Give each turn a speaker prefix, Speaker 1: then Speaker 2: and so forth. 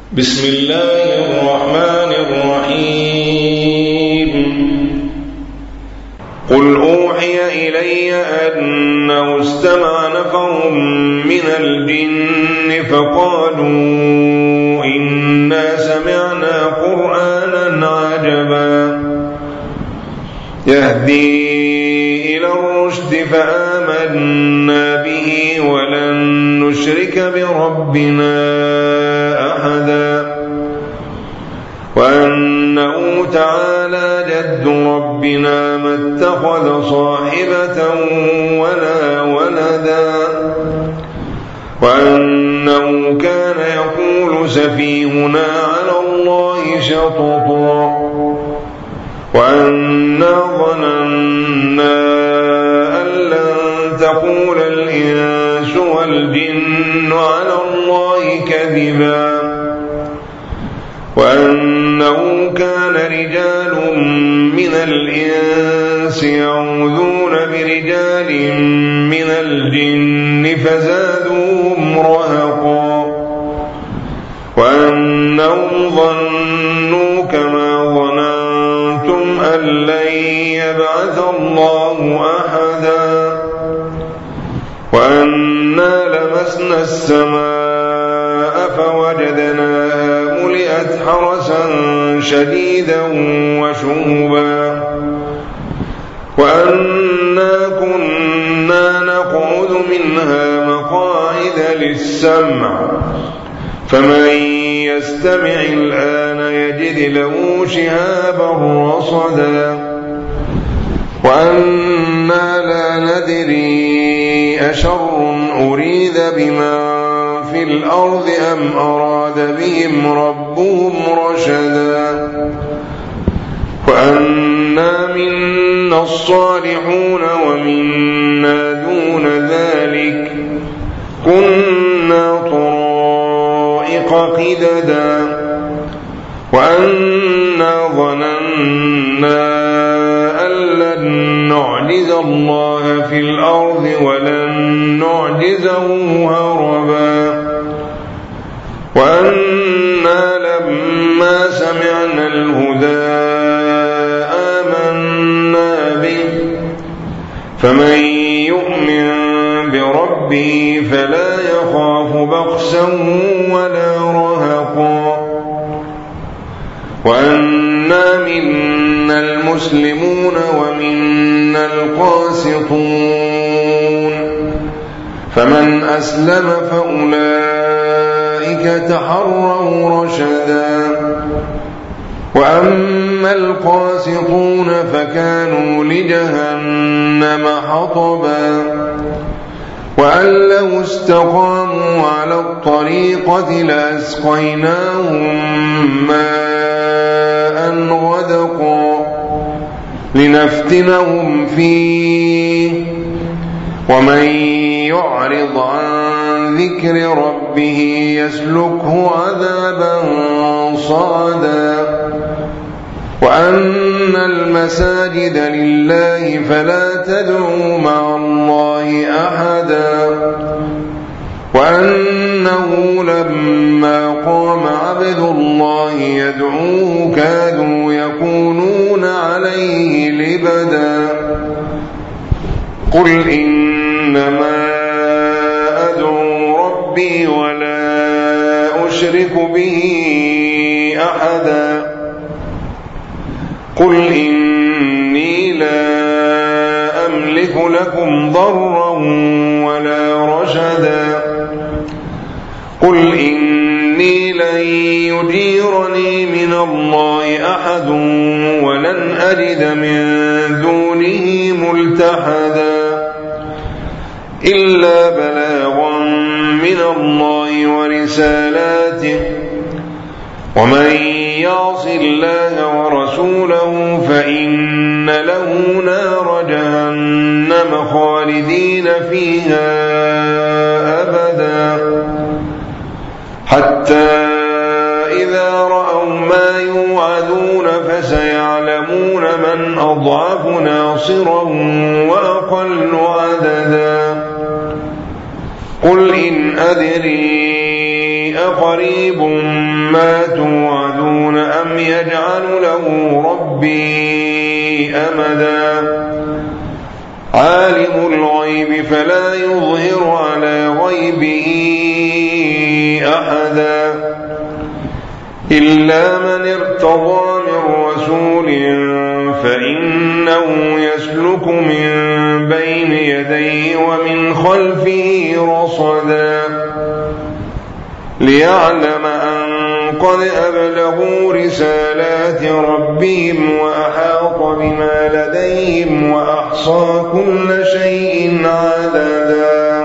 Speaker 1: بسم الله الرحمن الرحيم. قل أوحي إلي أنه استمع نفر من الجن فقالوا إنا سمعنا قرآنا عجبا يهدي إلى الرشد فآمنا به ولن نشرك بربنا أحدا وأنه تعالى جد ربنا ما اتخذ صاحبة ولا ولدا وأنه كان يقول سفيهنا على الله شططا وأنا ظننا أن لن تقول الإنس والجن على الله كذبا وأنه كان رجال من الإنس يعوذون برجال من الجن فزادوهم رهقا وأنهم ظنوا كما ظننتم أن لن يبعث الله أحدا وأنا لمسنا السماء فوجدناها ملئت حرسا شديدا وشهبا وأنا كنا نقعد منها مقاعد للسمع فمن يستمع الآن يجد له شهابا رصدا وأنا لا ندري أشر أريد بمن في الأرض أم أراد بهم ربهم رشدا وأنا منا الصالحون ومنا دون ذلك كنا طرائق قددا وأنا ظننا أن لن نعجز الله في الأرض ولن نعجزه هربا وأنا لما سمعنا الهدى آمنا به فمن يؤمن بربه فلا يخاف بخسا ولا رهقا وأنا منا المسلمون ومنا القاسطون فمن أسلم فأولئك تحروا رشدا وأما القاسطون فكانوا لجهنم حطبا وأن لو استقاموا على الطريقة لأسقيناهم ماء غدقا لنفتنهم فيه ومن يعرض عن ذكر ربه يسلكه عذابا صعدا وأن المساجد لله فلا تدعوا مع الله أحدا وأنه لما قام عبد الله يدعوه كادوا يكونون عليه لبدا قل إنما أدعو ربي ولا أشرك به أحدا قل إني لا أملك لكم ضرا ولا رشدا قل إني لن يجيرني من الله أحد ولن أجد من دونه ملتحدا إلا بلاغا من الله ورسالاته ومن يعص الله ورسوله فإن له نار جهنم خالدين فيها أبدا حتى إذا رأوا ما يوعدون فسيعلمون من أضعف ناصرا وأقل عددا قل إن أدري أقريب ما توعدون أم يجعل له ربي أمدا عالم الغيب فلا يظهر على غيبه أحدا إلا من ارتضى من رسول فإنه يسلك من بين يديه ومن خلفه رصدا ليعلم أن قد أبلغوا رسالات ربهم وأحاط بما لديهم وأحصى كل شيء عددا